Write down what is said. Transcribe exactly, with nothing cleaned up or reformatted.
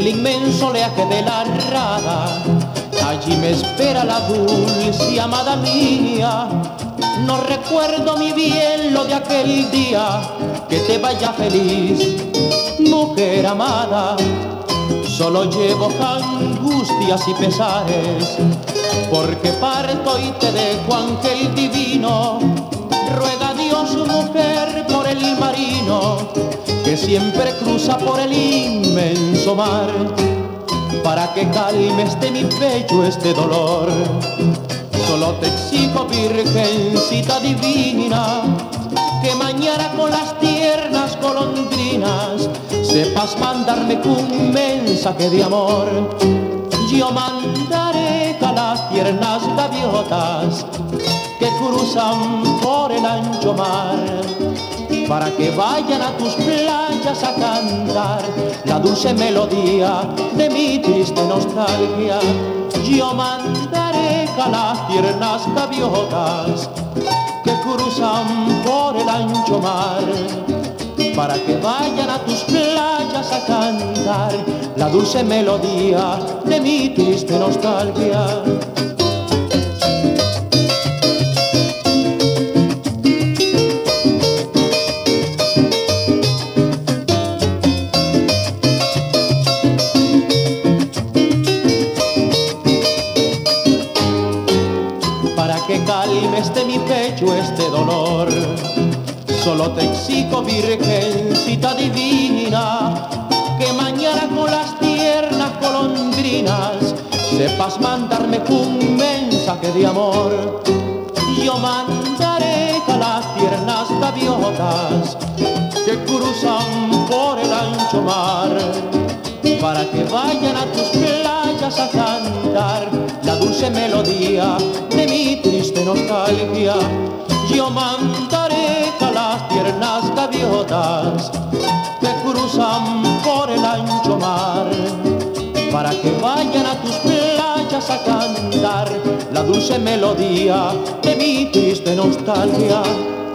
el inmenso oleaje de la rada. Allí me espera la dulce amada mía. No recuerdo mi bien lo de aquel día. Que te vaya feliz, mujer amada. Solo llevo angustias y pesares, porque parto y te dejo, ángel divino. Ruega a Dios, mujer, por el marino que siempre cruza por el inmenso mar, para que calmes de mi pecho este dolor. Solo te exijo, virgencita divina, que mañana con las tiernas golondrinas sepas mandarme un mensaje de amor. Yo mandaré a las tiernas gaviotas que cruzan por el ancho mar, para que vayan a tus playas a cantar la dulce melodía de mi triste nostalgia. Yo mandaré a las tiernas gaviotas que cruzan por el ancho mar, para que vayan a tus playas a cantar la dulce melodía de mi triste nostalgia. Para que calmes de mi pecho este dolor, solo te exijo, virgencita divina, que mañana con las tiernas golondrinas sepas mandarme un mensaje de amor. Yo mandaré a las tiernas gaviotas que cruzan por el ancho mar, para que vayan a tus playas a cantar la dulce melodía de mi triste nostalgia. Yo mandaré a las tiernas gaviotas que cruzan por el ancho mar, para que vayan a tus playas a cantar la dulce melodía de mi triste nostalgia.